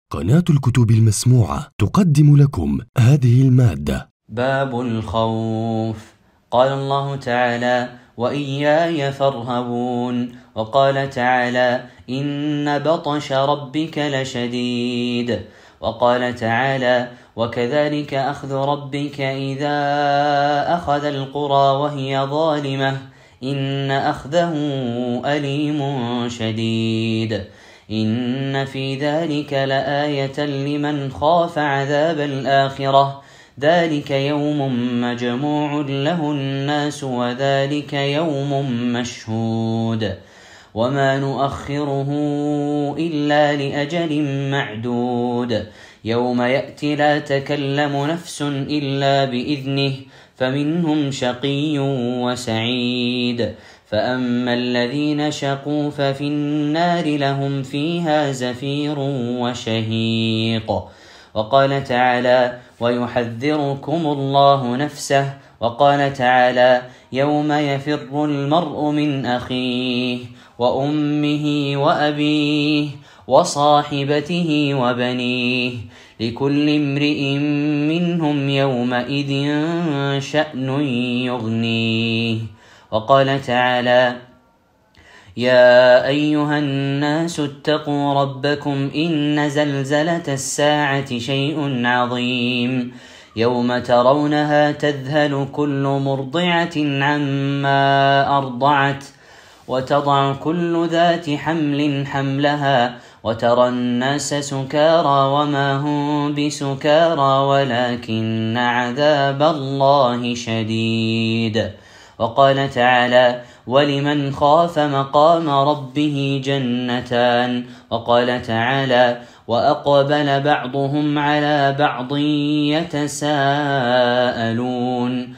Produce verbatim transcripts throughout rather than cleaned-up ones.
قناة الكتب المسموعة تقدم لكم هذه المادة. باب الخوف. قال الله تعالى: وإياي فارهبون. وقال تعالى: إن بطش ربك لشديد. وقال تعالى: وكذلك أخذ ربك إذا أخذ القرى وهي ظالمة إن أخذه أليم شديد. إن في ذلك لآية لمن خاف عذاب الآخرة ذلك يوم مجموع له الناس وذلك يوم مشهود وما نؤخره إلا لأجل معدود يوم يأتي لا تكلم نفس إلا بإذنه فمنهم شقي وسعيد فأما الذين شقوا ففي النار لهم فيها زفير وشهيق. وقال تعالى: ويحذركم الله نفسه. وقال تعالى: يوم يفر المرء من أخيه وأمه وأبيه وصاحبته وبنيه لكل امرئ منهم يومئذ شأن يغنيه. وقال تعالى: يا أيها الناس اتقوا ربكم إن زلزلة الساعة شيء عظيم يوم ترونها تذهل كل مرضعة عما أرضعت وتضع كل ذات حمل حملها وترى الناس سكارى وما هم بسكارى ولكن عذاب الله شديد. وقال تعالى: ولمن خاف مقام ربه جنتان. وقال تعالى: وأقبل بعضهم على بعض يتساءلون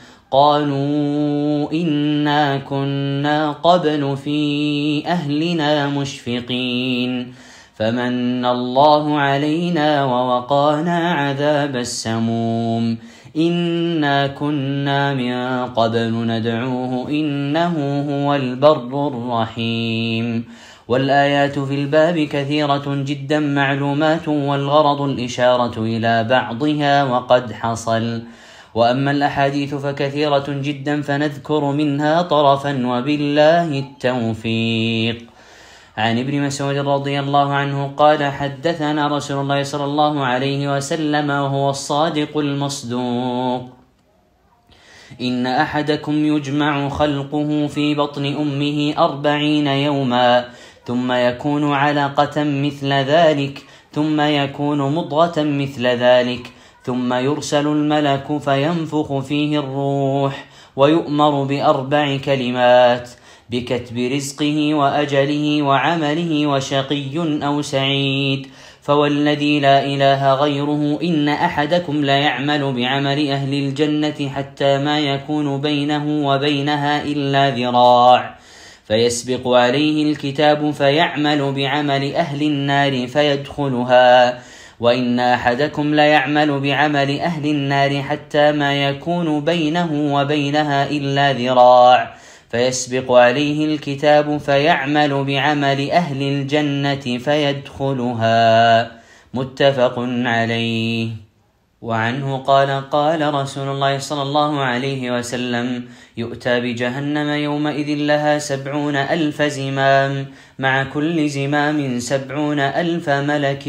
قالوا إنا كنا قبل في أهلنا مشفقين فمن الله علينا ووقانا عذاب السموم إنا كنا من قبل ندعوه إنه هو البر الرحيم. والآيات في الباب كثيرة جدا معلومات والغرض الإشارة إلى بعضها وقد حصل. وأما الأحاديث فكثيرة جدا فنذكر منها طرفا وبالله التوفيق. عن ابن مسعود رضي الله عنه قال: حدثنا رسول الله صلى الله عليه وسلم وهو الصادق المصدوق: إن أحدكم يجمع خلقه في بطن أمه أربعين يوما ثم يكون علقة مثل ذلك ثم يكون مضغة مثل ذلك ثم يرسل الملك فينفخ فيه الروح ويؤمر بأربع كلمات: بكتب رزقه وأجله وعمله وشقي أو سعيد. فوالذي لا إله غيره إن أحدكم لا يعمل بعمل أهل الجنة حتى ما يكون بينه وبينها إلا ذراع فيسبق عليه الكتاب فيعمل بعمل أهل النار فيدخلها وإن أحدكم لا يعمل بعمل أهل النار حتى ما يكون بينه وبينها إلا ذراع فيسبق عليه الكتاب فيعمل بعمل أهل الجنة فيدخلها. متفق عليه. وعنه قال: قال رسول الله صلى الله عليه وسلم: يؤتى بجهنم يومئذ لها سبعون ألف زمام مع كل زمام سبعون ألف ملك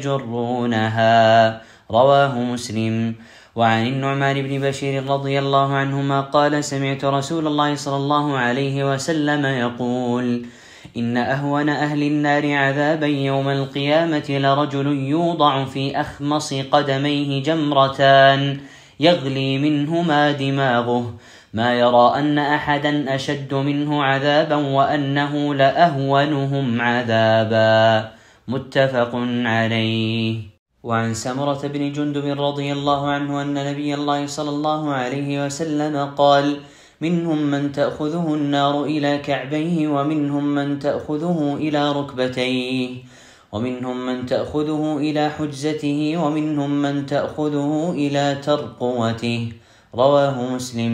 يجرونها. رواه مسلم. وعن النعمان بن بشير رضي الله عنهما قال: سمعت رسول الله صلى الله عليه وسلم يقول: إن أهون أهل النار عذابا يوم القيامة لرجل يوضع في أخمص قدميه جمرتان يغلي منهما دماغه ما يرى أن أحدا أشد منه عذابا وأنه لأهونهم عذابا. متفق عليه. وعن سمرة بن جندب رضي الله عنه أن نبي الله صلى الله عليه وسلم قال: منهم من تأخذه النار إلى كعبيه ومنهم من تأخذه إلى ركبتيه ومنهم من تأخذه إلى حجزته ومنهم من تأخذه إلى ترقوته. رواه مسلم.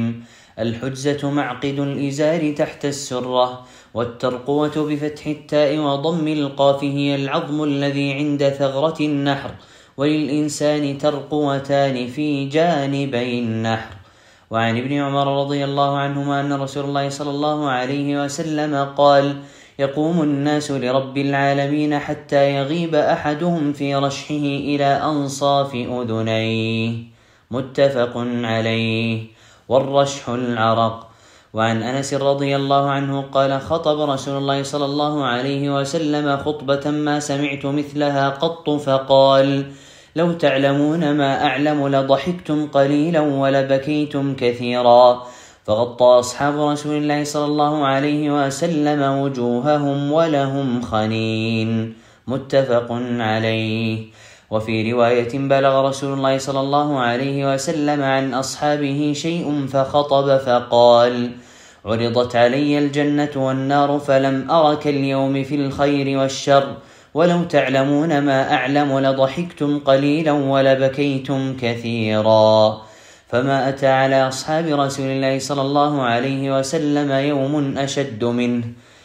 الحجزة معقد الإزار تحت السرة. والترقوة بفتح التاء وضم القاف هي العظم الذي عند ثغرة النحر، وللإنسان ترقوتان في جانبي النحر. وعن ابن عمر رضي الله عنهما أن رسول الله صلى الله عليه وسلم قال: يقوم الناس لرب العالمين حتى يغيب أحدهم في رشحه إلى أنصاف أذنيه. متفق عليه. والرشح العرق. وعن أنس رضي الله عنه قال: خطب رسول الله صلى الله عليه وسلم خطبة ما سمعت مثلها قط، فقال: لو تعلمون ما أعلم لضحكتم قليلا ولبكيتم كثيرا. فغطى أصحاب رسول الله صلى الله عليه وسلم وجوههم ولهم خنين. متفق عليه. وفي رواية: بلغ رسول الله صلى الله عليه وسلم عن أصحابه شيء فخطب فقال: عرضت علي الجنة والنار فلم أرك اليوم في الخير والشر، ولو تعلمون ما أعلم لضحكتم قليلا ولبكيتم كثيرا. فما أتى على أصحاب رسول الله صلى الله عليه وسلم يوم أشد منه.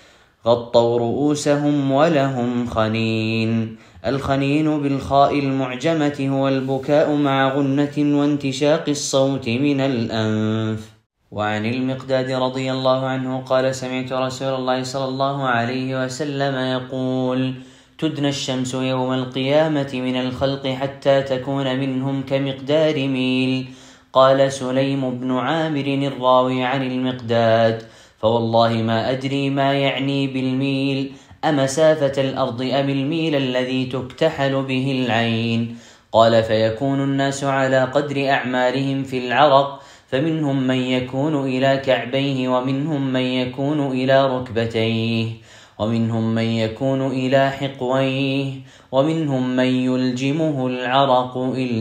غطوا رؤوسهم ولهم خنين. الخنين بالخاء المعجمة هو البكاء مع غنة وانتشاق الصوت من الأنف. وعن المقداد رضي الله عنه قال: سمعت رسول الله صلى الله عليه وسلم يقول: تدنى الشمس يوم القيامة من الخلق حتى تكون منهم كمقدار ميل. قال سليم بن عامر الراوي عن المقداد: فوالله ما أدري ما يعني بالميل، أمسافة الأرض أم الميل الذي تكتحل به العين؟ قال: فيكون الناس على قدر أعمالهم في العرق، فمنهم من يكون إلى كعبيه، ومنهم من يكون إلى ركبتيه، ومنهم من يكون إلى حقويه، ومنهم من يلجمه العرق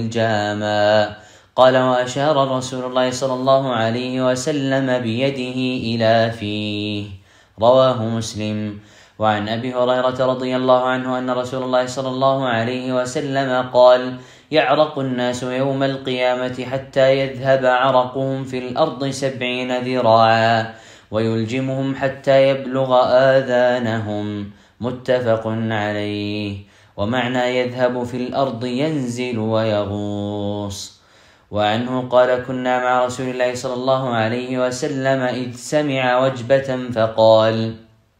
إلجاما. قال: وأشار رسول الله صلى الله عليه وسلم بيده إلى فيه. رواه مسلم. وعن أبي هريرة رضي الله عنه أن رسول الله صلى الله عليه وسلم قال: يعرق الناس يوم القيامة حتى يذهب عرقهم في الأرض سبعين ذراعا، ويلجمهم حتى يبلغ آذانهم. متفق عليه. ومعنى يذهب في الأرض ينزل ويغوص. وعنه قال: كنا مع رسول الله صلى الله عليه وسلم إذ سمع وجبة فقال: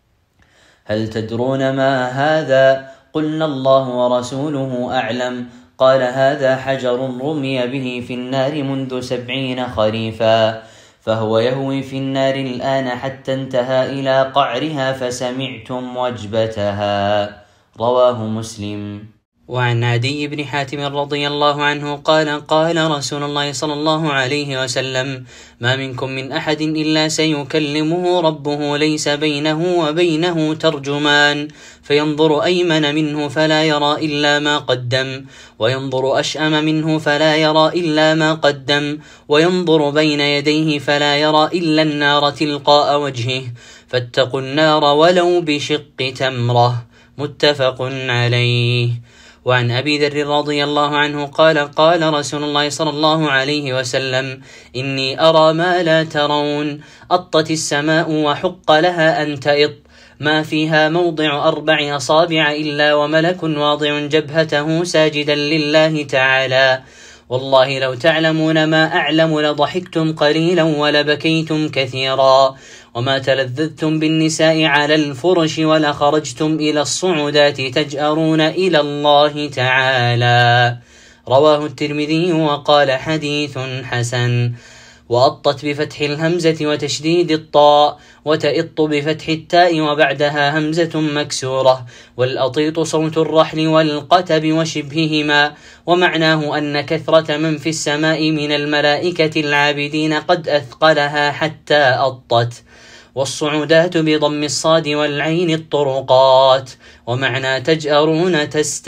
هل تدرون ما هذا؟ قلنا: الله ورسوله أعلم. قال: هذا حجر رمي به في النار منذ سبعين خريفا، فهو يهوي في النار الآن حتى انتهى إلى قعرها فسمعتم وجبتها. رواه مسلم. وعن عدي بن حاتم رضي الله عنه قال: قال رسول الله صلى الله عليه وسلم: ما منكم من أحد إلا سيكلمه ربه ليس بينه وبينه ترجمان، فينظر أيمن منه فلا يرى إلا ما قدم، وينظر أشأم منه فلا يرى إلا ما قدم، وينظر بين يديه فلا يرى إلا النار تلقاء وجهه، فاتقوا النار ولو بشق تمرة. متفق عليه. وعن أبي ذر رضي الله عنه قال: قال رسول الله صلى الله عليه وسلم: إني أرى ما لا ترون، أطت السماء وحق لها أن تئط، ما فيها موضع أربع أصابع إلا وملك واضع جبهته ساجدا لله تعالى. والله لو تعلمون ما أعلم لضحكتم قليلا ولبكيتم كثيرا، وما تلذذتم بالنساء على الفرش ولخرجتم إلى الصعودات تجأرون إلى الله تعالى. رواه الترمذي وقال: حديث حسن. وأطت بفتح الهمزة وتشديد الطاء، وتئط بفتح التاء وبعدها همزة مكسورة. والأطيط صوت الرحل والقتب وشبههما، ومعناه أن كثرة من في السماء من الملائكة العابدين قد أثقلها حتى أطت. والصعودات بضم الصاد والعين الطرقات، ومعنى تجأرون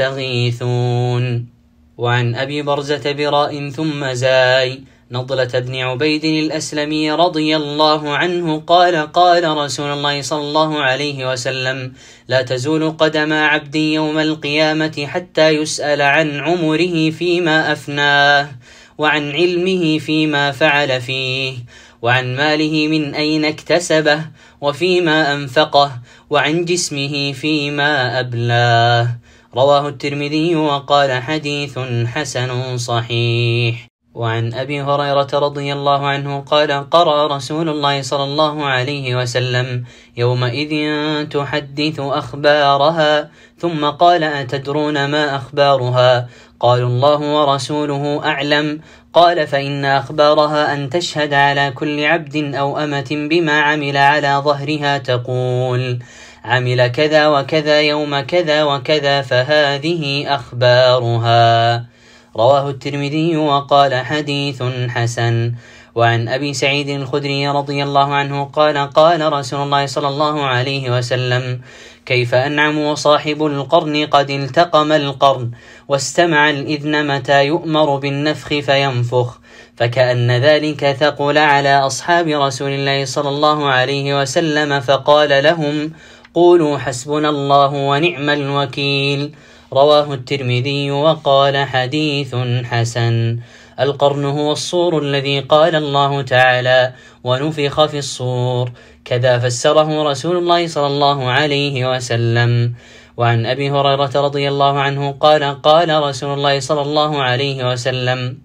تستغيثون. وعن أبي برزة براء ثم زاي نضلة بن عبيد الأسلمي رضي الله عنه قال: قال رسول الله صلى الله عليه وسلم: لا تزول قدم عبد يوم القيامة حتى يسأل عن عمره فيما أفناه، وعن علمه فيما فعل فيه، وعن ماله من أين اكتسبه وفيما أنفقه، وعن جسمه فيما أبلاه. رواه الترمذي وقال حديث حسن صحيح. وعن أبي هريرة رضي الله عنه قال قرأ رسول الله صلى الله عليه وسلم يومئذ تحدث أخبارها، ثم قال أتدرون ما أخبارها؟ قالوا الله ورسوله أعلم. قال فإن أخبارها أن تشهد على كل عبد أو أمة بما عمل على ظهرها تقول عمل كذا وكذا يوم كذا وكذا، فهذه أخبارها. رواه الترمذي وقال حديث حسن. وعن أبي سعيد الخدري رضي الله عنه قال قال رسول الله صلى الله عليه وسلم كيف أنعم وصاحب القرن قد التقم القرن واستمع الإذن متى يؤمر بالنفخ فينفخ، فكأن ذلك ثقل على أصحاب رسول الله صلى الله عليه وسلم، فقال لهم قولوا حسبنا الله ونعم الوكيل. رواه الترمذي وقال حديث حسن. القرن هو الصور الذي قال الله تعالى ونفخ في الصور، كذا فسره رسول الله صلى الله عليه وسلم. وعن أبي هريرة رضي الله عنه قال قال رسول الله صلى الله عليه وسلم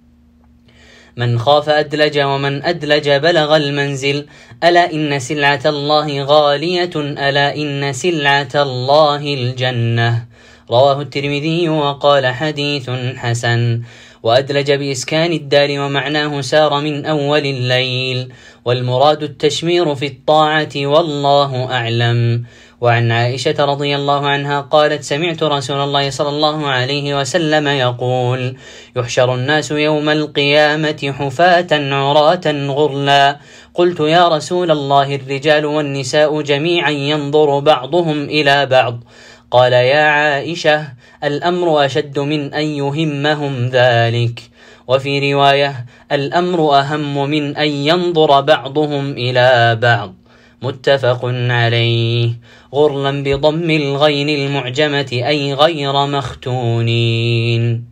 من خاف أدلج ومن أدلج بلغ المنزل، ألا إن سلعة الله غالية، ألا إن سلعة الله الجنة. رواه الترمذي وقال حديث حسن. وأدلج بإسكان الدال ومعناه سار من أول الليل، والمراد التشمير في الطاعة والله أعلم. وعن عائشة رضي الله عنها قالت سمعت رسول الله صلى الله عليه وسلم يقول يحشر الناس يوم القيامة حفاة عراة غرلا، قلت يا رسول الله الرجال والنساء جميعا ينظر بعضهم إلى بعض؟ قال يا عائشة الأمر أشد من أن يهمهم ذلك. وفي رواية الأمر أهم من أن ينظر بعضهم إلى بعض. متفق عليه. غرلا بضم الغين المعجمة أي غير مختونين.